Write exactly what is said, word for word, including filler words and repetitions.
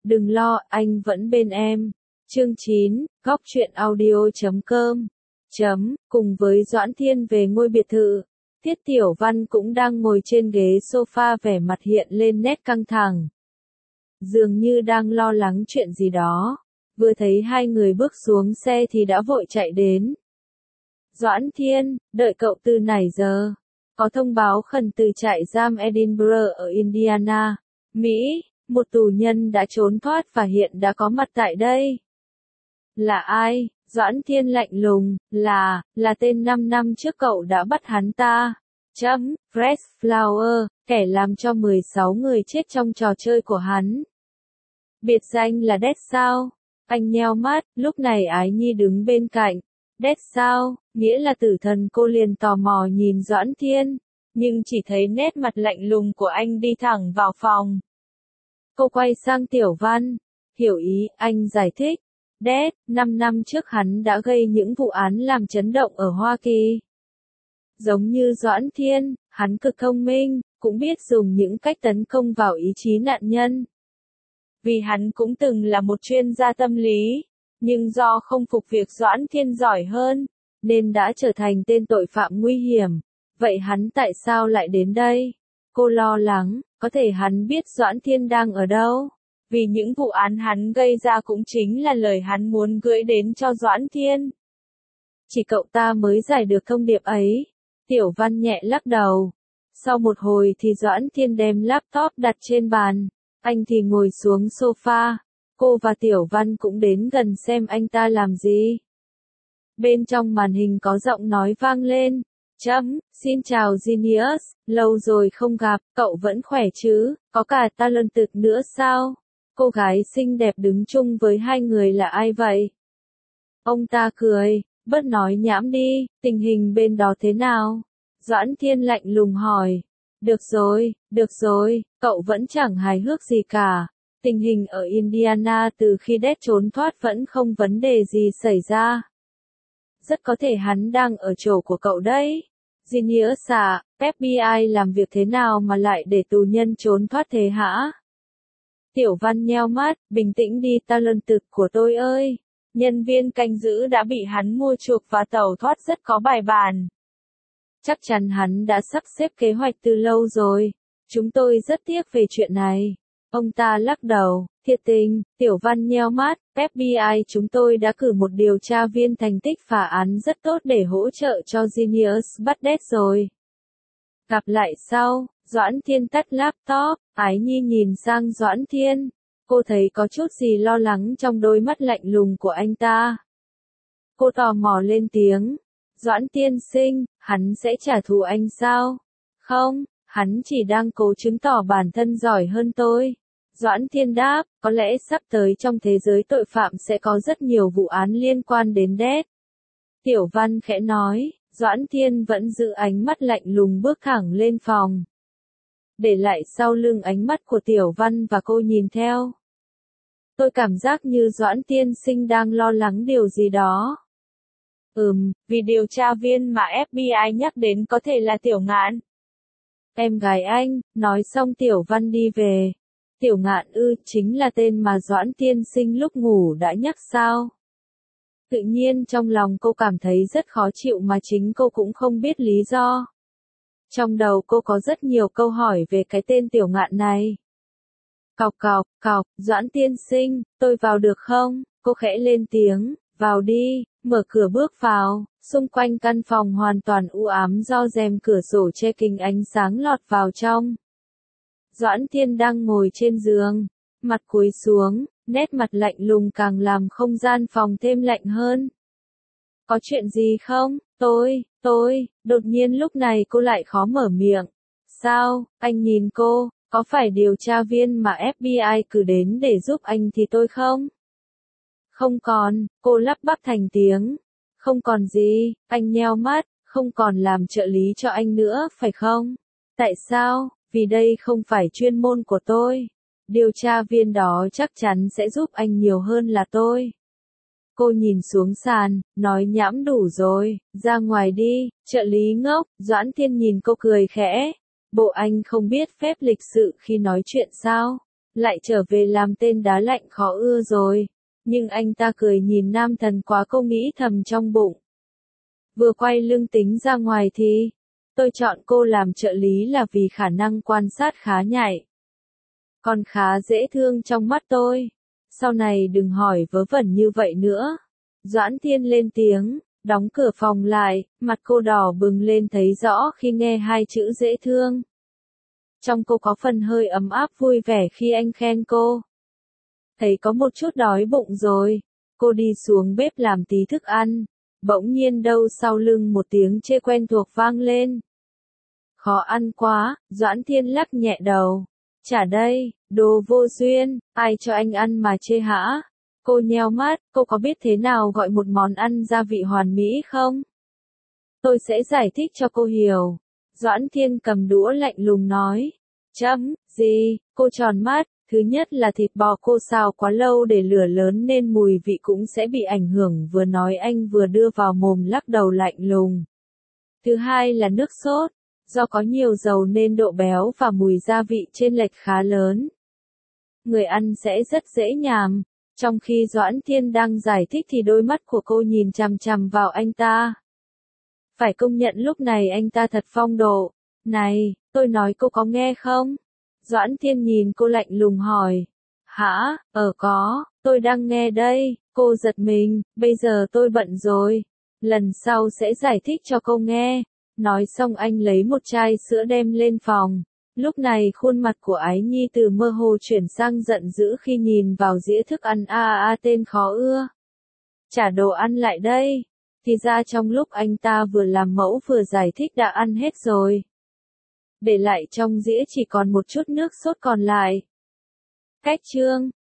Đừng lo, anh vẫn bên em. Chương chín, góc truyện audio chấm com. Chấm, cùng với Doãn Thiên về ngôi biệt thự. Tiết Tiểu Văn cũng đang ngồi trên ghế sofa vẻ mặt hiện lên nét căng thẳng. Dường như đang lo lắng chuyện gì đó. Vừa thấy hai người bước xuống xe thì đã vội chạy đến. Doãn Thiên, đợi cậu từ nãy giờ. Có thông báo khẩn từ trại giam Edinburgh ở Indiana, Mỹ, một tù nhân đã trốn thoát và hiện đã có mặt tại đây. Là ai? Doãn Thiên lạnh lùng, là, là tên năm năm trước cậu đã bắt hắn ta. Chấm, Fred Flower, kẻ làm cho mười sáu người chết trong trò chơi của hắn. Biệt danh là Dead sao? Anh nheo mắt, lúc này Ái Nhi đứng bên cạnh. Dead sao, nghĩa là tử thần. Cô liền tò mò nhìn Doãn Thiên, nhưng chỉ thấy nét mặt lạnh lùng của anh đi thẳng vào phòng. Cô quay sang Tiểu Văn, hiểu ý, anh giải thích. Dead, năm năm trước hắn đã gây những vụ án làm chấn động ở Hoa Kỳ. Giống như Doãn Thiên, hắn cực thông minh, cũng biết dùng những cách tấn công vào ý chí nạn nhân. Vì hắn cũng từng là một chuyên gia tâm lý, nhưng do không phục việc Doãn Thiên giỏi hơn, nên đã trở thành tên tội phạm nguy hiểm. Vậy hắn tại sao lại đến đây? Cô lo lắng, có thể hắn biết Doãn Thiên đang ở đâu. Vì những vụ án hắn gây ra cũng chính là lời hắn muốn gửi đến cho Doãn Thiên. Chỉ cậu ta mới giải được thông điệp ấy. Tiểu Văn nhẹ lắc đầu. Sau một hồi thì Doãn Thiên đem laptop đặt trên bàn. Anh thì ngồi xuống sofa. Cô và Tiểu Văn cũng đến gần xem anh ta làm gì. Bên trong màn hình có giọng nói vang lên. Chấm, xin chào Genius, lâu rồi không gặp, cậu vẫn khỏe chứ, có cả Talented nữa sao? Cô gái xinh đẹp đứng chung với hai người là ai vậy? Ông ta cười, bớt nói nhảm đi, tình hình bên đó thế nào? Doãn Thiên lạnh lùng hỏi. Được rồi, được rồi, cậu vẫn chẳng hài hước gì cả. Tình hình ở Indiana từ khi Dead trốn thoát vẫn không vấn đề gì xảy ra. Rất có thể hắn đang ở chỗ của cậu đấy. Genius à, ép bê i làm việc thế nào mà lại để tù nhân trốn thoát thế hả? Tiểu Văn nheo mắt, bình tĩnh đi Talented của tôi ơi. Nhân viên canh giữ đã bị hắn mua chuộc và tẩu thoát rất có bài bản. Chắc chắn hắn đã sắp xếp kế hoạch từ lâu rồi. Chúng tôi rất tiếc về chuyện này. Ông ta lắc đầu, thiệt tình. Tiểu Văn nheo mắt, ép bê i chúng tôi đã cử một điều tra viên thành tích phá án rất tốt để hỗ trợ cho Genius bắt Dead rồi. Gặp lại sau. Doãn Thiên tắt laptop, Ái Nhi nhìn sang Doãn Thiên. Cô thấy có chút gì lo lắng trong đôi mắt lạnh lùng của anh ta. Cô tò mò lên tiếng. Doãn Tiên sinh, hắn sẽ trả thù anh sao? Không, hắn chỉ đang cố chứng tỏ bản thân giỏi hơn tôi. Doãn Thiên đáp, có lẽ sắp tới trong thế giới tội phạm sẽ có rất nhiều vụ án liên quan đến Dead. Tiểu Văn khẽ nói, Doãn Thiên vẫn giữ ánh mắt lạnh lùng bước thẳng lên phòng. Để lại sau lưng ánh mắt của Tiểu Văn và cô nhìn theo. Tôi cảm giác như Doãn Tiên sinh đang lo lắng điều gì đó. Ừm, vì điều tra viên mà ép bê i nhắc đến có thể là Tiểu Ngạn. Em gái anh, nói xong Tiểu Văn đi về. Tiểu Ngạn ư, chính là tên mà Doãn Tiên sinh lúc ngủ đã nhắc sao? Tự nhiên trong lòng cô cảm thấy rất khó chịu mà chính cô cũng không biết lý do. Trong đầu cô có rất nhiều câu hỏi về cái tên Tiểu Ngạn này. Cọc cọc, cọc, Doãn Tiên sinh, tôi vào được không? Cô khẽ lên tiếng, vào đi, mở cửa bước vào, xung quanh căn phòng hoàn toàn u ám do rèm cửa sổ che kín ánh sáng lọt vào trong. Doãn Thiên đang ngồi trên giường, mặt cúi xuống, nét mặt lạnh lùng càng làm không gian phòng thêm lạnh hơn. Có chuyện gì không? Tôi, tôi, đột nhiên lúc này cô lại khó mở miệng. Sao, anh nhìn cô, có phải điều tra viên mà ép bê i cử đến để giúp anh thì tôi không? Không còn, cô lắp bắp thành tiếng. Không còn gì, anh nheo mắt, không còn làm trợ lý cho anh nữa, phải không? Tại sao? Vì đây không phải chuyên môn của tôi. Điều tra viên đó chắc chắn sẽ giúp anh nhiều hơn là tôi. Cô nhìn xuống sàn, nói nhảm đủ rồi, ra ngoài đi, trợ lý ngốc. Doãn Thiên nhìn cô cười khẽ. Bộ anh không biết phép lịch sự khi nói chuyện sao? lại trở về làm tên đá lạnh khó ưa rồi. Nhưng anh ta cười nhìn nam thần quá, cô nghĩ thầm trong bụng. Vừa quay lưng tính ra ngoài thì, tôi chọn cô làm trợ lý là vì khả năng quan sát khá nhạy. Còn khá dễ thương trong mắt tôi. Sau này đừng hỏi vớ vẩn như vậy nữa. Doãn Thiên lên tiếng, đóng cửa phòng lại, mặt cô đỏ bừng lên thấy rõ khi nghe hai chữ dễ thương. Trong cô có phần hơi ấm áp vui vẻ khi anh khen cô. Thấy có một chút đói bụng rồi, cô đi xuống bếp làm tí thức ăn. Bỗng nhiên đâu sau lưng một tiếng chê quen thuộc vang lên. Khó ăn quá, Doãn Thiên lắc nhẹ đầu. Chả đây, đồ vô duyên, ai cho anh ăn mà chê hả? Cô nheo mắt, cô có biết thế nào gọi một món ăn gia vị hoàn mỹ không? Tôi sẽ giải thích cho cô hiểu. Doãn Thiên cầm đũa lạnh lùng nói. Chấm, gì? Cô tròn mắt. Thứ nhất là thịt bò cô xào quá lâu để lửa lớn nên mùi vị cũng sẽ bị ảnh hưởng, vừa nói anh vừa đưa vào mồm lắc đầu lạnh lùng. Thứ hai là nước sốt. Do có nhiều dầu nên độ béo và mùi gia vị chênh lệch khá lớn. Người ăn sẽ rất dễ nhàm. Trong khi Doãn Thiên đang giải thích thì đôi mắt của cô nhìn chằm chằm vào anh ta. Phải công nhận lúc này anh ta thật phong độ. Này, tôi nói cô có nghe không? Doãn Thiên nhìn cô lạnh lùng hỏi. Hả, ờ có, tôi đang nghe đây. Cô giật mình, bây giờ tôi bận rồi. Lần sau sẽ giải thích cho cô nghe. Nói xong anh lấy một chai sữa đem lên phòng. Lúc này khuôn mặt của Ái Nhi từ mơ hồ chuyển sang giận dữ khi nhìn vào dĩa thức ăn a a a tên khó ưa. Trả đồ ăn lại đây. Thì ra trong lúc anh ta vừa làm mẫu vừa giải thích đã ăn hết rồi. Để lại trong dĩa chỉ còn một chút nước sốt còn lại. Cách chương